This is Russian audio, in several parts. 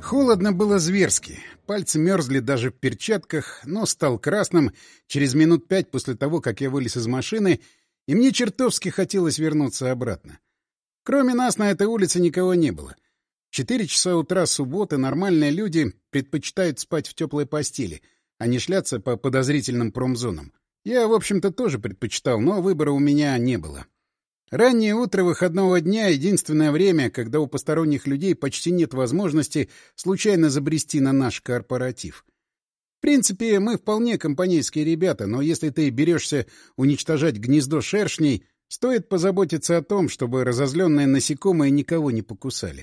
Холодно было зверски. Пальцы мерзли даже в перчатках, нос стал красным через минут 5 после того, как я вылез из машины, и мне чертовски хотелось вернуться обратно. Кроме нас на этой улице никого не было. В 4 часа утра субботы нормальные люди предпочитают спать в теплой постели, а не шляться по подозрительным промзонам. Я, в общем-то, тоже предпочитал, но выбора у меня не было. Раннее утро выходного дня — единственное время, когда у посторонних людей почти нет возможности случайно забрести на наш корпоратив. В принципе, мы вполне компанейские ребята, но если ты берешься уничтожать гнездо шершней, стоит позаботиться о том, чтобы разозленные насекомые никого не покусали.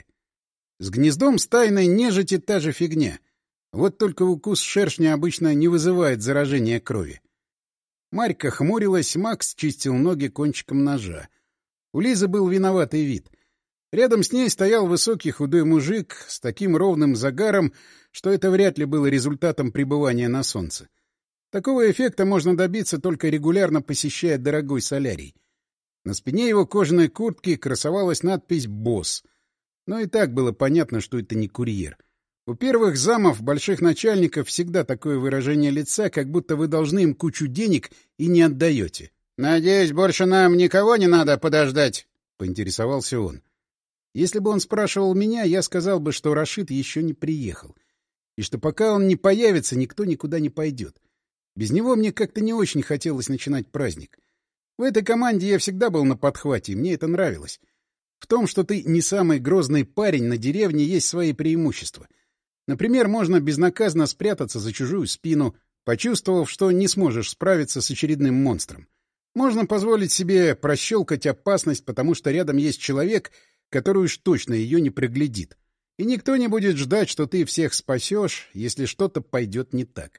С гнездом стайной нежити та же фигня. Вот только укус шершня обычно не вызывает заражения крови. Марька хмурилась, Макс чистил ноги кончиком ножа. У Лизы был виноватый вид. Рядом с ней стоял высокий худой мужик с таким ровным загаром, что это вряд ли было результатом пребывания на солнце. Такого эффекта можно добиться, только регулярно посещая дорогой солярий. На спине его кожаной куртки красовалась надпись «Босс». Но и так было понятно, что это не курьер. У первых замов больших начальников всегда такое выражение лица, как будто вы должны им кучу денег и не отдаете. «Надеюсь, больше нам никого не надо подождать?» — поинтересовался он. Если бы он спрашивал меня, я сказал бы, что Рашид еще не приехал. И что пока он не появится, никто никуда не пойдет. Без него мне как-то не очень хотелось начинать праздник. В этой команде я всегда был на подхвате, и мне это нравилось. В том, что ты не самый грозный парень на деревне, есть свои преимущества. Например, можно безнаказанно спрятаться за чужую спину, почувствовав, что не сможешь справиться с очередным монстром. Можно позволить себе прощелкать опасность, потому что рядом есть человек, который уж точно ее не проглядит. И никто не будет ждать, что ты всех спасешь, если что-то пойдет не так.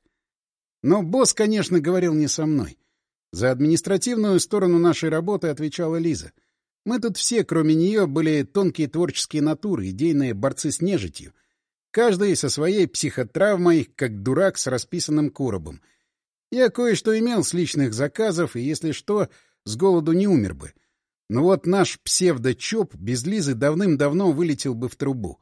Но босс, конечно, говорил не со мной. За административную сторону нашей работы отвечала Лиза. Мы тут все, кроме нее, были тонкие творческие натуры, идейные борцы с нежитью. Каждый со своей психотравмой, как дурак с расписанным коробом. Я кое-что имел с личных заказов, и, если что, с голоду не умер бы. Но вот наш псевдо-ЧОП без Лизы давным-давно вылетел бы в трубу.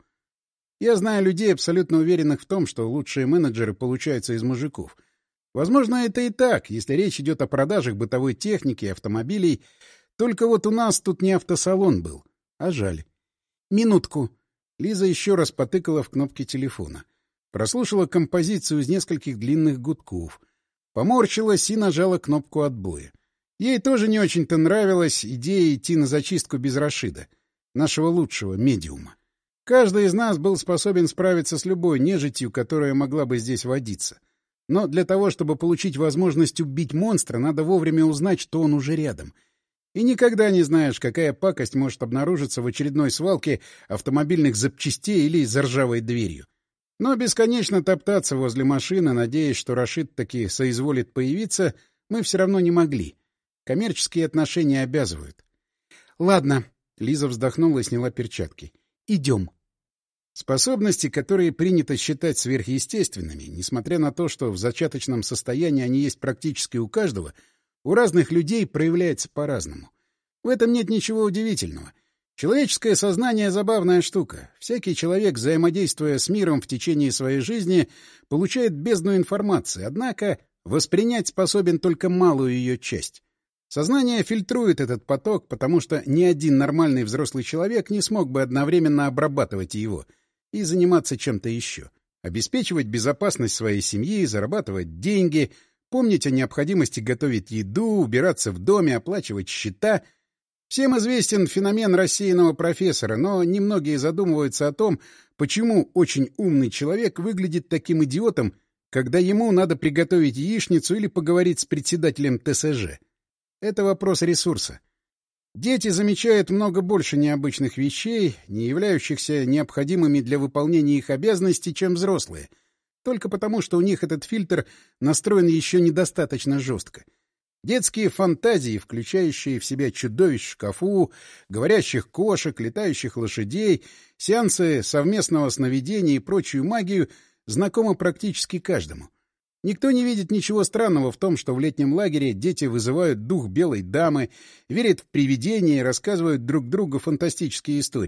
Я знаю людей, абсолютно уверенных в том, что лучшие менеджеры получаются из мужиков. Возможно, это и так, если речь идет о продажах бытовой техники и автомобилей. Только вот у нас тут не автосалон был. А жаль. «Минутку». Лиза еще раз потыкала в кнопки телефона. Прослушала композицию из нескольких длинных гудков. Поморщилась и нажала кнопку отбоя. Ей тоже не очень-то нравилась идея идти на зачистку без Рашида, нашего лучшего медиума. Каждый из нас был способен справиться с любой нежитью, которая могла бы здесь водиться. Но для того, чтобы получить возможность убить монстра, надо вовремя узнать, что он уже рядом. И никогда не знаешь, какая пакость может обнаружиться в очередной свалке автомобильных запчастей или за ржавой дверью. Но бесконечно топтаться возле машины, надеясь, что Рашид таки соизволит появиться, мы все равно не могли. Коммерческие отношения обязывают. — Ладно, — Лиза вздохнула и сняла перчатки. — Идем. Способности, которые принято считать сверхъестественными, несмотря на то, что в зачаточном состоянии они есть практически у каждого, у разных людей проявляются по-разному. В этом нет ничего удивительного. Человеческое сознание — забавная штука. Всякий человек, взаимодействуя с миром в течение своей жизни, получает бездну информации, однако воспринять способен только малую ее часть. Сознание фильтрует этот поток, потому что ни один нормальный взрослый человек не смог бы одновременно обрабатывать его и заниматься чем-то еще. Обеспечивать безопасность своей семьи, зарабатывать деньги, помнить о необходимости готовить еду, убираться в доме, оплачивать счета. Всем известен феномен рассеянного профессора, но немногие задумываются о том, почему очень умный человек выглядит таким идиотом, когда ему надо приготовить яичницу или поговорить с председателем ТСЖ. Это вопрос ресурса. Дети замечают много больше необычных вещей, не являющихся необходимыми для выполнения их обязанностей, чем взрослые, только потому, что у них этот фильтр настроен еще недостаточно жестко. Детские фантазии, включающие в себя чудовищ в шкафу, говорящих кошек, летающих лошадей, сеансы совместного сновидения и прочую магию, знакомы практически каждому. Никто не видит ничего странного в том, что в летнем лагере дети вызывают дух белой дамы, верят в привидения и рассказывают друг другу фантастические истории.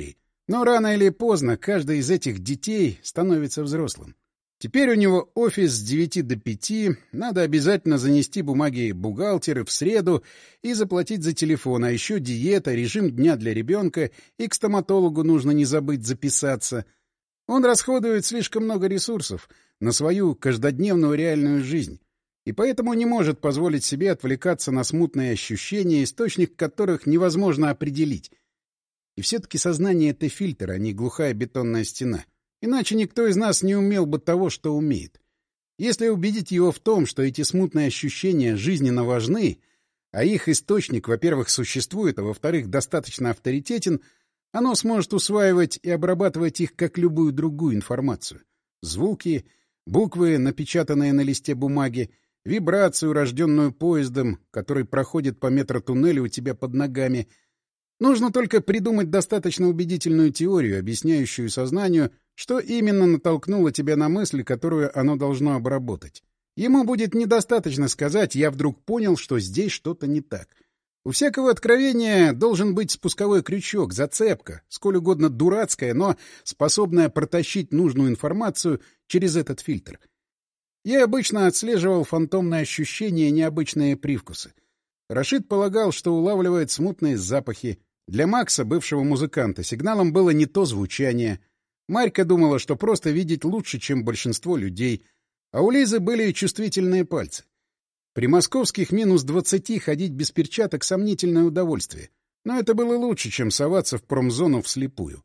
Но рано или поздно каждый из этих детей становится взрослым. Теперь у него офис с 9 до 5, надо обязательно занести бумаги бухгалтеру в среду и заплатить за телефон, а еще диета, режим дня для ребенка, и к стоматологу нужно не забыть записаться. Он расходует слишком много ресурсов на свою каждодневную реальную жизнь, и поэтому не может позволить себе отвлекаться на смутные ощущения, источник которых невозможно определить. И все-таки сознание — это фильтр, а не глухая бетонная стена. Иначе никто из нас не умел бы того, что умеет. Если убедить его в том, что эти смутные ощущения жизненно важны, а их источник, во-первых, существует, а во-вторых, достаточно авторитетен, оно сможет усваивать и обрабатывать их как любую другую информацию. Звуки, буквы, напечатанные на листе бумаги, вибрацию, рожденную поездом, который проходит по метротуннелю у тебя под ногами. Нужно только придумать достаточно убедительную теорию, объясняющую сознанию, что именно натолкнуло тебя на мысль, которую оно должно обработать. Ему будет недостаточно сказать «я вдруг понял, что здесь что-то не так». У всякого откровения должен быть спусковой крючок, зацепка, сколь угодно дурацкая, но способная протащить нужную информацию через этот фильтр. Я обычно отслеживал фантомные ощущения и необычные привкусы. Рашид полагал, что улавливает смутные запахи. Для Макса, бывшего музыканта, сигналом было не то звучание. Марька думала, что просто видеть лучше, чем большинство людей. А у Лизы были чувствительные пальцы. При московских минус 20 ходить без перчаток — сомнительное удовольствие. Но это было лучше, чем соваться в промзону вслепую.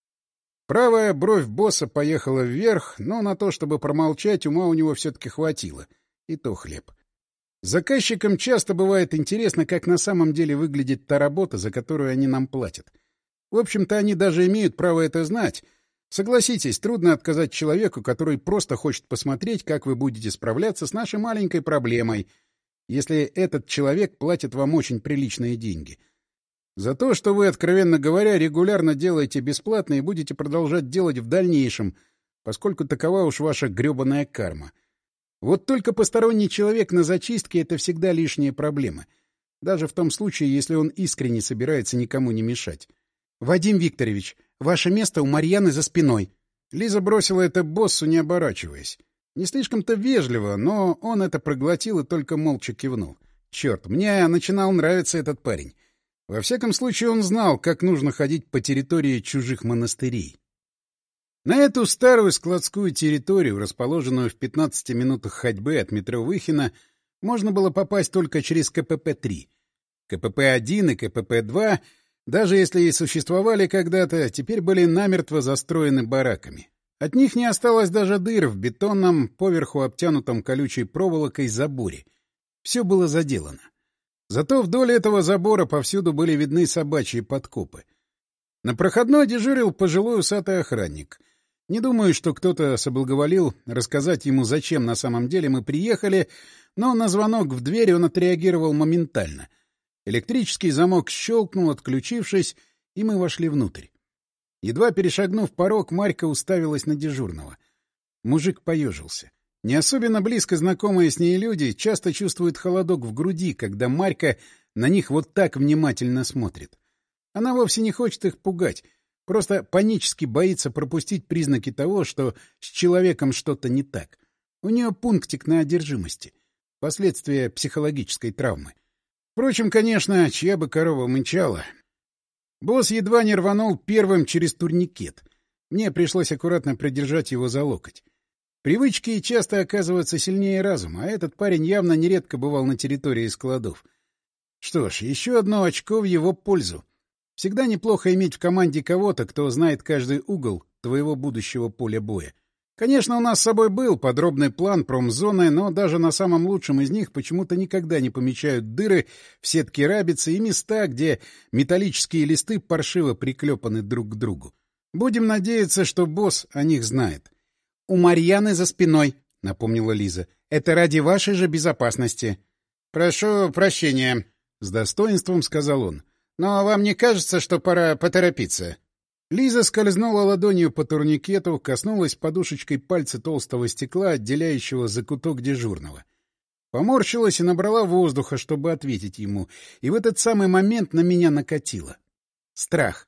Правая бровь босса поехала вверх, но на то, чтобы промолчать, ума у него все-таки хватило. И то хлеб. Заказчикам часто бывает интересно, как на самом деле выглядит та работа, за которую они нам платят. В общем-то, они даже имеют право это знать. Согласитесь, трудно отказать человеку, который просто хочет посмотреть, как вы будете справляться с нашей маленькой проблемой, если этот человек платит вам очень приличные деньги. За то, что вы, откровенно говоря, регулярно делаете бесплатно и будете продолжать делать в дальнейшем, поскольку такова уж ваша гребаная карма. Вот только посторонний человек на зачистке — это всегда лишняя проблема. Даже в том случае, если он искренне собирается никому не мешать. — Вадим Викторович, ваше место у Марьяны за спиной. Лиза бросила это боссу, не оборачиваясь. Не слишком-то вежливо, но он это проглотил и только молча кивнул. Черт, мне начинал нравиться этот парень. Во всяком случае, он знал, как нужно ходить по территории чужих монастырей. На эту старую складскую территорию, расположенную в 15 минутах ходьбы от метро Выхино, можно было попасть только через КПП-3. КПП-1 и КПП-2, даже если и существовали когда-то, теперь были намертво застроены бараками. От них не осталось даже дыр в бетонном, поверху обтянутом колючей проволокой заборе. Все было заделано. Зато вдоль этого забора повсюду были видны собачьи подкопы. На проходной дежурил пожилой усатый охранник. Не думаю, что кто-то соблаговолил рассказать ему, зачем на самом деле мы приехали, но на звонок в дверь он отреагировал моментально. Электрический замок щелкнул, отключившись, и мы вошли внутрь. Едва перешагнув порог, Марька уставилась на дежурного. Мужик поежился. Не особенно близко знакомые с ней люди часто чувствуют холодок в груди, когда Марька на них вот так внимательно смотрит. Она вовсе не хочет их пугать, просто панически боится пропустить признаки того, что с человеком что-то не так. У нее пунктик на одержимости. Последствия психологической травмы. Впрочем, конечно, чья бы корова мычала. Босс едва не рванул первым через турникет. Мне пришлось аккуратно придержать его за локоть. Привычки часто оказываются сильнее разума, а этот парень явно нередко бывал на территории складов. Что ж, еще одно очко в его пользу. Всегда неплохо иметь в команде кого-то, кто знает каждый угол твоего будущего поля боя. Конечно, у нас с собой был подробный план промзоны, но даже на самом лучшем из них почему-то никогда не помечают дыры в сетке рабицы и места, где металлические листы паршиво приклепаны друг к другу. Будем надеяться, что босс о них знает. — У Марьяны за спиной, — напомнила Лиза. — Это ради вашей же безопасности. — Прошу прощения, — с достоинством сказал он. — Но вам не кажется, что пора поторопиться? Лиза скользнула ладонью по турникету, коснулась подушечкой пальца толстого стекла, отделяющего закуток дежурного. Поморщилась и набрала воздуха, чтобы ответить ему, и в этот самый момент на меня накатило. Страх.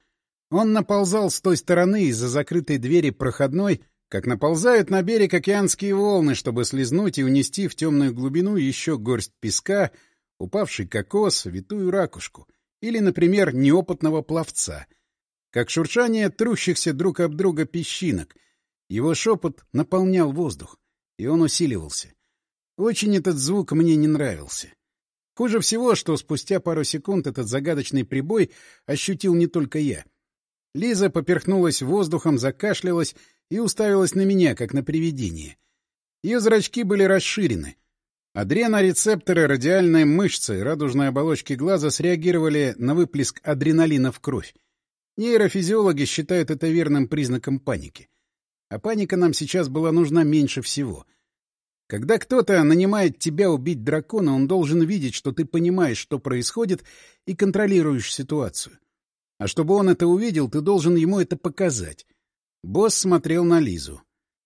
Он наползал с той стороны из-за закрытой двери проходной, как наползают на берег океанские волны, чтобы слизнуть и унести в темную глубину еще горсть песка, упавший кокос, витую ракушку или, например, неопытного пловца. Как шуршание трущихся друг об друга песчинок. Его шепот наполнял воздух, и он усиливался. Очень этот звук мне не нравился. Хуже всего, что спустя пару секунд этот загадочный прибой ощутил не только я. Лиза поперхнулась воздухом, закашлялась и уставилась на меня, как на привидение. Ее зрачки были расширены. Адренорецепторы радиальной мышцы радужной оболочки глаза среагировали на выплеск адреналина в кровь. Нейрофизиологи считают это верным признаком паники. А паника нам сейчас была нужна меньше всего. Когда кто-то нанимает тебя убить дракона, он должен видеть, что ты понимаешь, что происходит, и контролируешь ситуацию. А чтобы он это увидел, ты должен ему это показать. Босс смотрел на Лизу.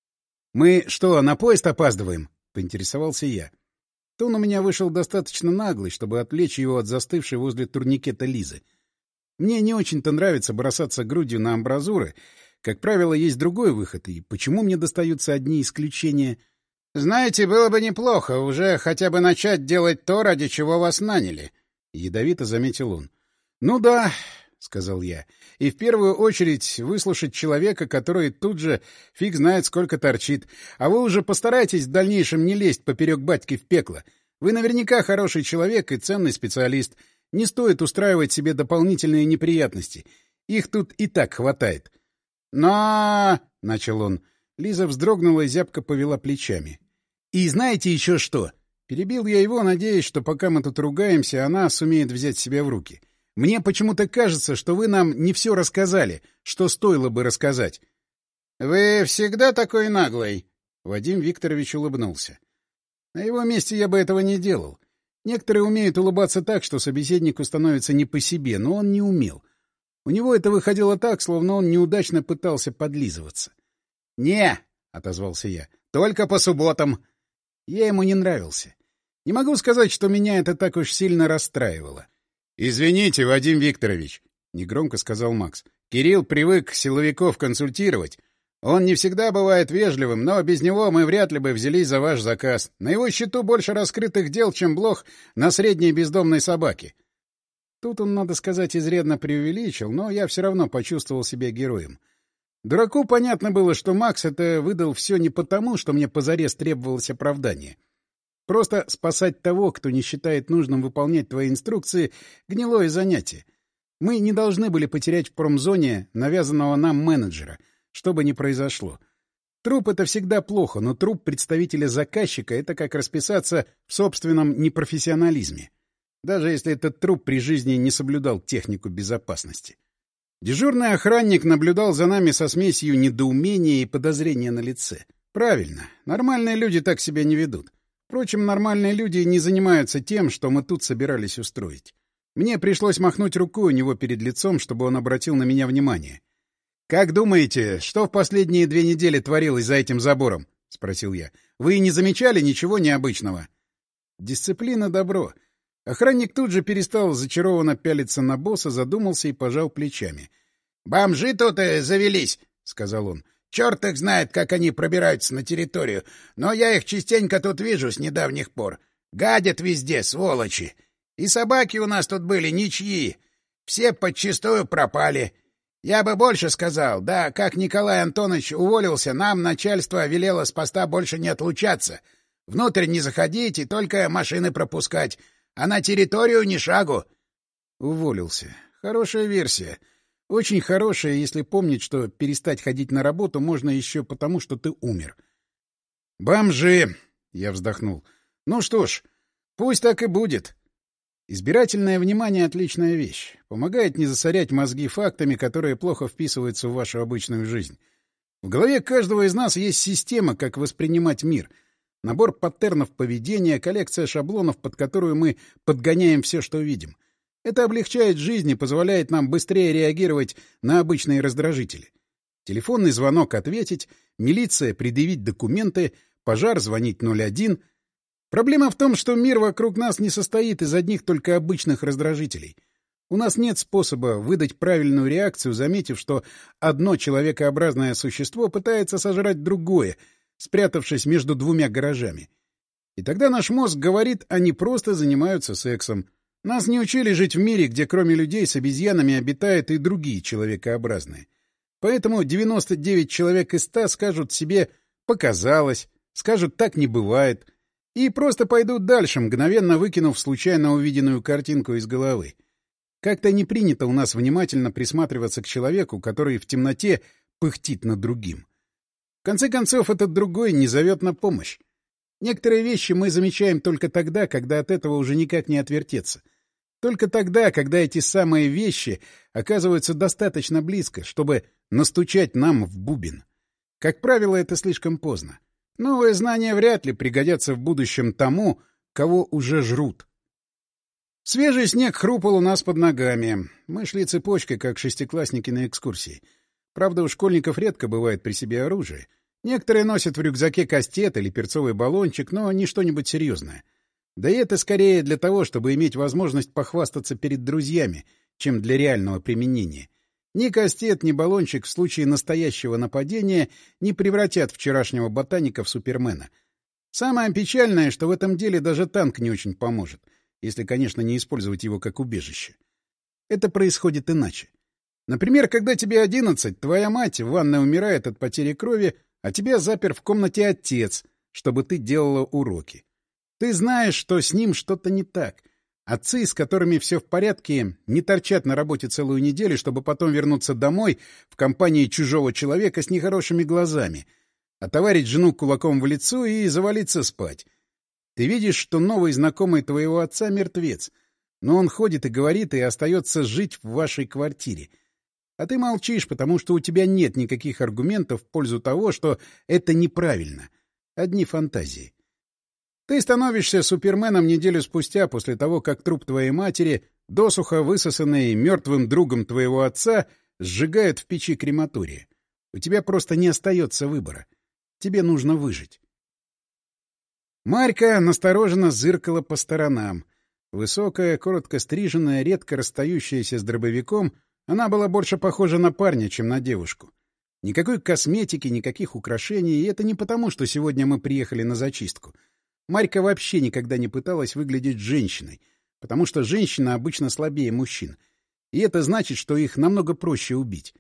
«Мы что, на поезд опаздываем?» — поинтересовался я. Тон у меня вышел достаточно наглый, чтобы отвлечь его от застывшей возле турникета Лизы. Мне не очень-то нравится бросаться грудью на амбразуры. Как правило, есть другой выход, и почему мне достаются одни исключения? «Знаете, было бы неплохо уже хотя бы начать делать то, ради чего вас наняли», — ядовито заметил он. «Ну да», — сказал я, — «и в первую очередь выслушать человека, который тут же фиг знает сколько торчит. А вы уже постарайтесь в дальнейшем не лезть поперек батьки в пекло. Вы наверняка хороший человек и ценный специалист. Не стоит устраивать себе дополнительные неприятности. Их тут и так хватает». «Но...» — начал он. Лиза вздрогнула и зябко повела плечами. «И знаете еще что?» Перебил я его, надеясь, что пока мы тут ругаемся, она сумеет взять себя в руки. «Мне почему-то кажется, что вы нам не все рассказали, что стоило бы рассказать». «Вы всегда такой наглый?» Вадим Викторович улыбнулся. «На его месте я бы этого не делал. Некоторые умеют улыбаться так, что собеседнику становится не по себе, но он не умел. У него это выходило так, словно он неудачно пытался подлизываться. «Не», — отозвался я, — «только по субботам». Я ему не нравился. Не могу сказать, что меня это так уж сильно расстраивало. «Извините, Вадим Викторович», — негромко сказал Макс. «Кирилл привык силовиков консультировать. Он не всегда бывает вежливым, но без него мы вряд ли бы взялись за ваш заказ. На его счету больше раскрытых дел, чем блох на средней бездомной собаке». Тут он, надо сказать, изрядно преувеличил, но я все равно почувствовал себя героем. Дураку понятно было, что Макс это выдал все не потому, что мне позарез требовалось оправдание. Просто спасать того, кто не считает нужным выполнять твои инструкции, — гнилое занятие. Мы не должны были потерять в промзоне навязанного нам менеджера, что бы ни произошло. Труп — это всегда плохо, но труп представителя заказчика — это как расписаться в собственном непрофессионализме. Даже если этот труп при жизни не соблюдал технику безопасности. Дежурный охранник наблюдал за нами со смесью недоумения и подозрения на лице. Правильно, нормальные люди так себя не ведут. Впрочем, нормальные люди не занимаются тем, что мы тут собирались устроить. Мне пришлось махнуть рукой у него перед лицом, чтобы он обратил на меня внимание. «Как думаете, что в последние 2 недели творилось за этим забором?» — спросил я. «Вы не замечали ничего необычного?» Дисциплина — добро. Охранник тут же перестал зачарованно пялиться на босса, задумался и пожал плечами. «Бомжи тут завелись», — сказал он. «Черт их знает, как они пробираются на территорию, но я их частенько тут вижу с недавних пор. Гадят везде, сволочи. И собаки у нас тут были ничьи. Все подчистую пропали. Я бы больше сказал, да, как Николай Антонович уволился, нам начальство велело с поста больше не отлучаться. Внутрь не заходить и только машины пропускать. А на территорию ни шагу. Уволился. Хорошая версия. Очень хорошая, если помнить, что перестать ходить на работу можно еще потому, что ты умер. «Бомжи!» — я вздохнул. «Ну что ж, пусть так и будет». Избирательное внимание — отличная вещь. Помогает не засорять мозги фактами, которые плохо вписываются в вашу обычную жизнь. В голове каждого из нас есть система, как воспринимать мир — набор паттернов поведения, коллекция шаблонов, под которую мы подгоняем все, что видим. Это облегчает жизнь и позволяет нам быстрее реагировать на обычные раздражители. Телефонный звонок ответить, милиция предъявить документы, пожар звонить 01. Проблема в том, что мир вокруг нас не состоит из одних только обычных раздражителей. У нас нет способа выдать правильную реакцию, заметив, что одно человекообразное существо пытается сожрать другое, спрятавшись между двумя гаражами. И тогда наш мозг говорит, они просто занимаются сексом. Нас не учили жить в мире, где кроме людей с обезьянами обитают и другие человекообразные. Поэтому 99 человек из 100 скажут себе «показалось», скажут «так не бывает» и просто пойдут дальше, мгновенно выкинув случайно увиденную картинку из головы. Как-то не принято у нас внимательно присматриваться к человеку, который в темноте пыхтит над другим. В конце концов, этот другой не зовет на помощь. Некоторые вещи мы замечаем только тогда, когда от этого уже никак не отвертеться. Только тогда, когда эти самые вещи оказываются достаточно близко, чтобы настучать нам в бубен. Как правило, это слишком поздно. Новые знания вряд ли пригодятся в будущем тому, кого уже жрут. Свежий снег хрупал у нас под ногами. Мы шли цепочкой, как шестиклассники на экскурсии. Правда, у школьников редко бывает при себе оружие. Некоторые носят в рюкзаке кастет или перцовый баллончик, но не что-нибудь серьезное. Да и это скорее для того, чтобы иметь возможность похвастаться перед друзьями, чем для реального применения. Ни кастет, ни баллончик в случае настоящего нападения не превратят вчерашнего ботаника в супермена. Самое печальное, что в этом деле даже танк не очень поможет, если, конечно, не использовать его как убежище. Это происходит иначе. Например, когда тебе 11, твоя мать в ванной умирает от потери крови, а тебя запер в комнате отец, чтобы ты делала уроки. Ты знаешь, что с ним что-то не так. Отцы, с которыми все в порядке, не торчат на работе целую неделю, чтобы потом вернуться домой в компании чужого человека с нехорошими глазами, отоварить жену кулаком в лицо и завалиться спать. Ты видишь, что новый знакомый твоего отца мертвец, но он ходит и говорит и остается жить в вашей квартире. А ты молчишь, потому что у тебя нет никаких аргументов в пользу того, что это неправильно. Одни фантазии. Ты становишься суперменом неделю спустя после того, как труп твоей матери, досуха высосанный мертвым другом твоего отца, сжигают в печи крематория. У тебя просто не остается выбора. Тебе нужно выжить. Марька настороженно зыркала по сторонам. Высокая, коротко стриженная, редко расстающаяся с дробовиком, она была больше похожа на парня, чем на девушку. Никакой косметики, никаких украшений, и это не потому, что сегодня мы приехали на зачистку. Марька вообще никогда не пыталась выглядеть женщиной, потому что женщина обычно слабее мужчин. И это значит, что их намного проще убить.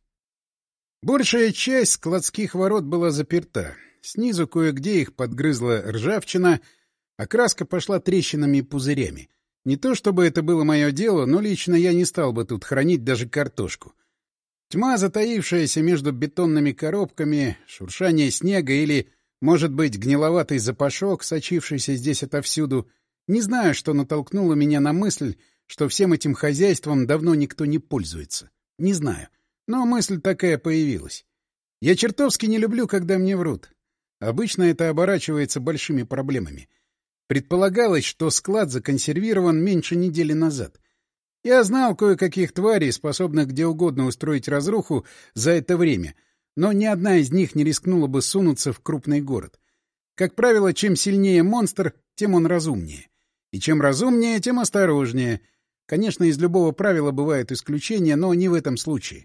Большая часть складских ворот была заперта. Снизу кое-где их подгрызла ржавчина, а краска пошла трещинами и пузырями. Не то чтобы это было мое дело, но лично я не стал бы тут хранить даже картошку. Тьма, затаившаяся между бетонными коробками, шуршание снега или, может быть, гниловатый запашок, сочившийся здесь отовсюду. Не знаю, что натолкнуло меня на мысль, что всем этим хозяйством давно никто не пользуется. Не знаю. Но мысль такая появилась. Я чертовски не люблю, когда мне врут. Обычно это оборачивается большими проблемами. Предполагалось, что склад законсервирован меньше недели назад. Я знал кое-каких тварей, способных где угодно устроить разруху за это время, но ни одна из них не рискнула бы сунуться в крупный город. Как правило, чем сильнее монстр, тем он разумнее. И чем разумнее, тем осторожнее. Конечно, из любого правила бывают исключения, но не в этом случае.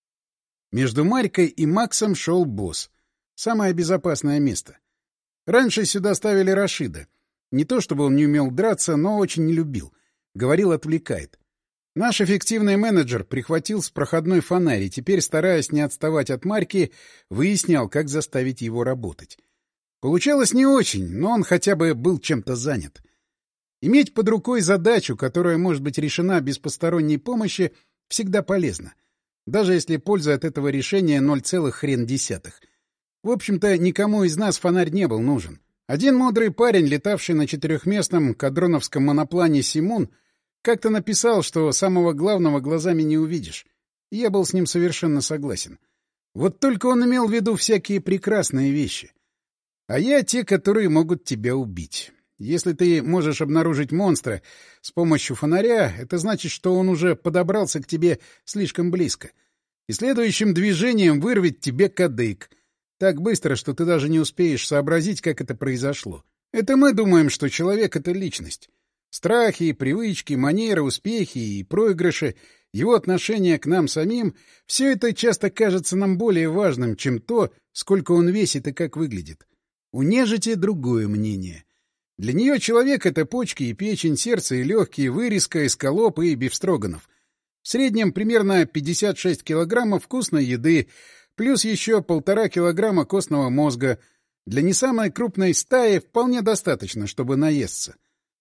Между Марькой и Максом шел босс. Самое безопасное место. Раньше сюда ставили Рашида. Не то чтобы он не умел драться, но очень не любил. Говорил, отвлекает. Наш эффективный менеджер прихватил с проходной фонарь и теперь, стараясь не отставать от Марьки, выяснял, как заставить его работать. Получалось не очень, но он хотя бы был чем-то занят. Иметь под рукой задачу, которая может быть решена без посторонней помощи, всегда полезно. Даже если польза от этого решения 0,1. В общем-то, никому из нас фонарь не был нужен. Один мудрый парень, летавший на четырехместном кадроновском моноплане «Симун», как-то написал, что самого главного глазами не увидишь. И я был с ним совершенно согласен. Вот только он имел в виду всякие прекрасные вещи. А я те, которые могут тебя убить. Если ты можешь обнаружить монстра с помощью фонаря, это значит, что он уже подобрался к тебе слишком близко. И следующим движением вырвет тебе кадык. Так быстро, что ты даже не успеешь сообразить, как это произошло. Это мы думаем, что человек — это личность. Страхи, привычки, манеры, успехи и проигрыши, его отношение к нам самим — все это часто кажется нам более важным, чем то, сколько он весит и как выглядит. У нежити другое мнение. Для нее человек — это почки и печень, сердце и легкие, вырезка, эскалоп и бифстроганов. В среднем примерно 56 килограммов вкусной еды, плюс еще 1,5 килограмма костного мозга. Для не самой крупной стаи вполне достаточно, чтобы наесться.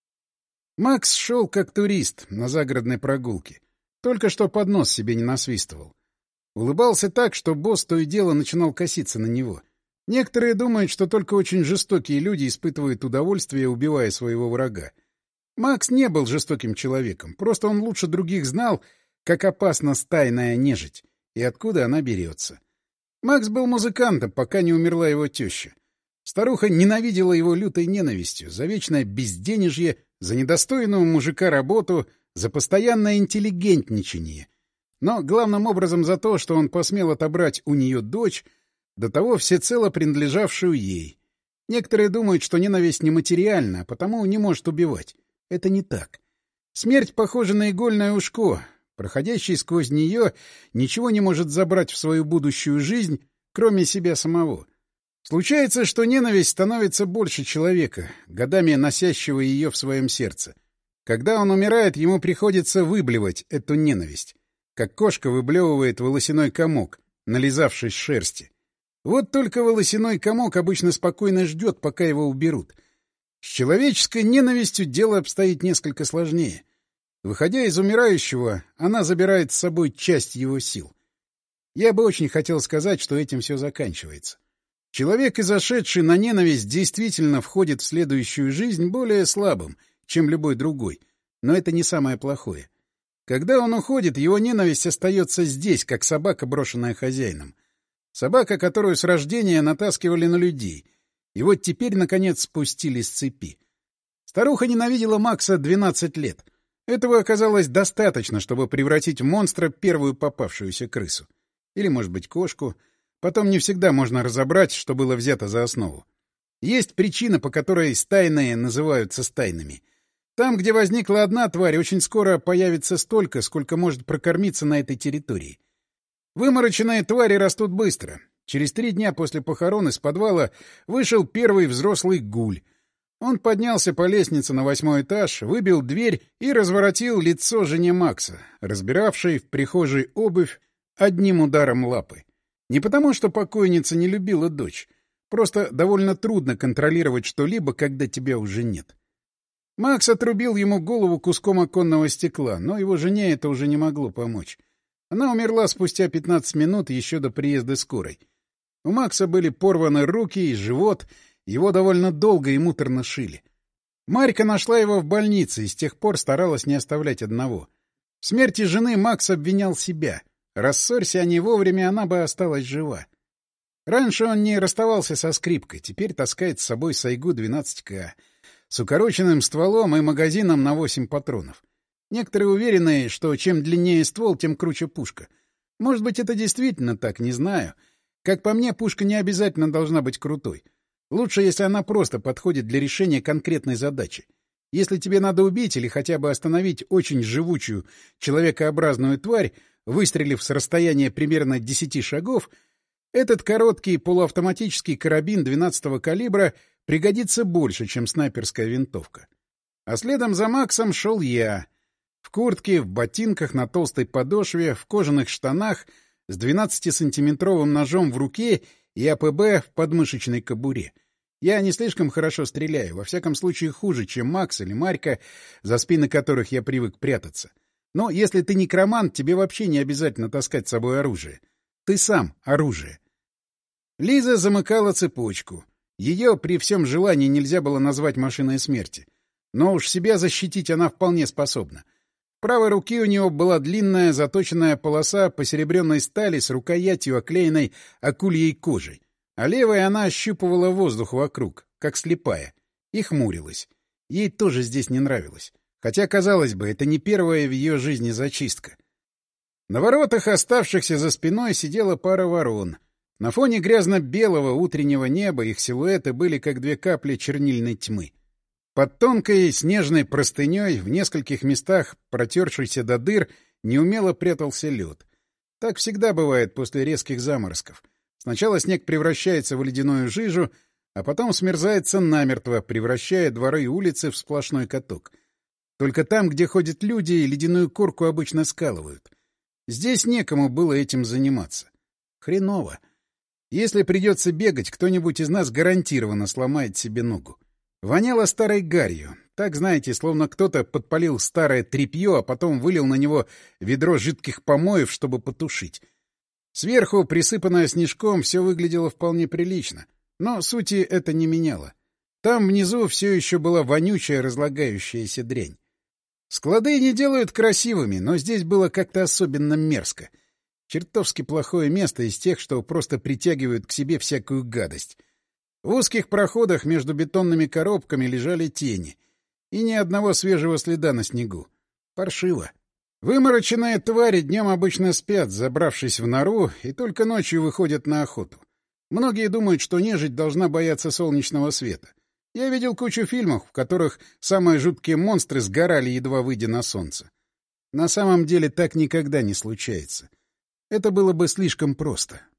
Макс шел как турист на загородной прогулке. Только что под нос себе не насвистывал. Улыбался так, что босс то и дело начинал коситься на него. Некоторые думают, что только очень жестокие люди испытывают удовольствие, убивая своего врага. Макс не был жестоким человеком, просто он лучше других знал, как опасна стайная нежить и откуда она берется. Макс был музыкантом, пока не умерла его теща. Старуха ненавидела его лютой ненавистью за вечное безденежье, за недостойную мужика работу, за постоянное интеллигентничание. Но главным образом за то, что он посмел отобрать у нее дочь, до того всецело принадлежавшую ей. Некоторые думают, что ненависть нематериальна, а потому не может убивать. Это не так. Смерть похожа на игольное ушко. Проходящий сквозь нее ничего не может забрать в свою будущую жизнь, кроме себя самого. Случается, что ненависть становится больше человека, годами носящего ее в своем сердце. Когда он умирает, ему приходится выблевать эту ненависть, как кошка выблевывает волосяной комок, нализавшись шерсти. Вот только волосяной комок обычно спокойно ждет, пока его уберут. С человеческой ненавистью дело обстоит несколько сложнее. Выходя из умирающего, она забирает с собой часть его сил. Я бы очень хотел сказать, что этим все заканчивается. Человек, изошедший на ненависть, действительно входит в следующую жизнь более слабым, чем любой другой. Но это не самое плохое. Когда он уходит, его ненависть остается здесь, как собака, брошенная хозяином. Собака, которую с рождения натаскивали на людей. И вот теперь, наконец, спустили с цепи. Старуха ненавидела Макса 12 лет. Этого оказалось достаточно, чтобы превратить в монстра первую попавшуюся крысу. Или, может быть, кошку. Потом не всегда можно разобрать, что было взято за основу. Есть причина, по которой стайные называются стайными. Там, где возникла одна тварь, очень скоро появится столько, сколько может прокормиться на этой территории. Вымороченные твари растут быстро. Через 3 дня после похорон из подвала вышел первый взрослый гуль. Он поднялся по лестнице на 8-й этаж, выбил дверь и разворотил лицо жене Макса, разбиравшей в прихожей обувь одним ударом лапы. Не потому, что покойница не любила дочь. Просто довольно трудно контролировать что-либо, когда тебя уже нет. Макс отрубил ему голову куском оконного стекла, но его жене это уже не могло помочь. Она умерла спустя 15 минут еще до приезда скорой. У Макса были порваны руки и живот, его довольно долго и муторно шили. Марька нашла его в больнице и с тех пор старалась не оставлять одного. В смерти жены Макс обвинял себя. Рассорься они вовремя, она бы осталась жива. Раньше он не расставался со скрипкой, теперь таскает с собой Сайгу 12К с укороченным стволом и магазином на 8 патронов. Некоторые уверены, что чем длиннее ствол, тем круче пушка. Может быть, это действительно так, не знаю. Как по мне, пушка не обязательно должна быть крутой. Лучше, если она просто подходит для решения конкретной задачи. Если тебе надо убить или хотя бы остановить очень живучую человекообразную тварь, выстрелив с расстояния примерно 10 шагов, этот короткий полуавтоматический карабин 12-го калибра пригодится больше, чем снайперская винтовка. А следом за Максом шел я. В куртке, в ботинках на толстой подошве, в кожаных штанах, с 12-сантиметровым ножом в руке и АПБ в подмышечной кобуре. Я не слишком хорошо стреляю, во всяком случае хуже, чем Макс или Марька, за спины которых я привык прятаться. Но если ты некромант, тебе вообще не обязательно таскать с собой оружие. Ты сам оружие. Лиза замыкала цепочку. Ее при всем желании нельзя было назвать машиной смерти. Но уж себя защитить она вполне способна. В правой руке у него была длинная заточенная полоса посеребренной стали с рукоятью, оклеенной акульей кожей. А левой она ощупывала воздух вокруг, как слепая, и хмурилась. Ей тоже здесь не нравилось. Хотя, казалось бы, это не первая в ее жизни зачистка. На воротах, оставшихся за спиной, сидела пара ворон. На фоне грязно-белого утреннего неба их силуэты были как 2 капли чернильной тьмы. Под тонкой снежной простыней, в нескольких местах, протершийся до дыр, неумело прятался лед. Так всегда бывает после резких заморозков. Сначала снег превращается в ледяную жижу, а потом смерзается намертво, превращая дворы и улицы в сплошной каток. Только там, где ходят люди, ледяную корку обычно скалывают. Здесь некому было этим заниматься. Хреново. Если придется бегать, кто-нибудь из нас гарантированно сломает себе ногу. Воняло старой гарью. Так, знаете, словно кто-то подпалил старое тряпье, а потом вылил на него ведро жидких помоев, чтобы потушить. Сверху, присыпанное снежком, все выглядело вполне прилично. Но сути это не меняло. Там внизу все еще была вонючая разлагающаяся дрянь. Склады не делают красивыми, но здесь было как-то особенно мерзко. Чертовски плохое место из тех, что просто притягивают к себе всякую гадость. В узких проходах между бетонными коробками лежали тени. И ни одного свежего следа на снегу. Паршиво. Вымороченные твари днем обычно спят, забравшись в нору, и только ночью выходят на охоту. Многие думают, что нежить должна бояться солнечного света. Я видел кучу фильмов, в которых самые жуткие монстры сгорали, едва выйдя на солнце. На самом деле так никогда не случается. Это было бы слишком просто.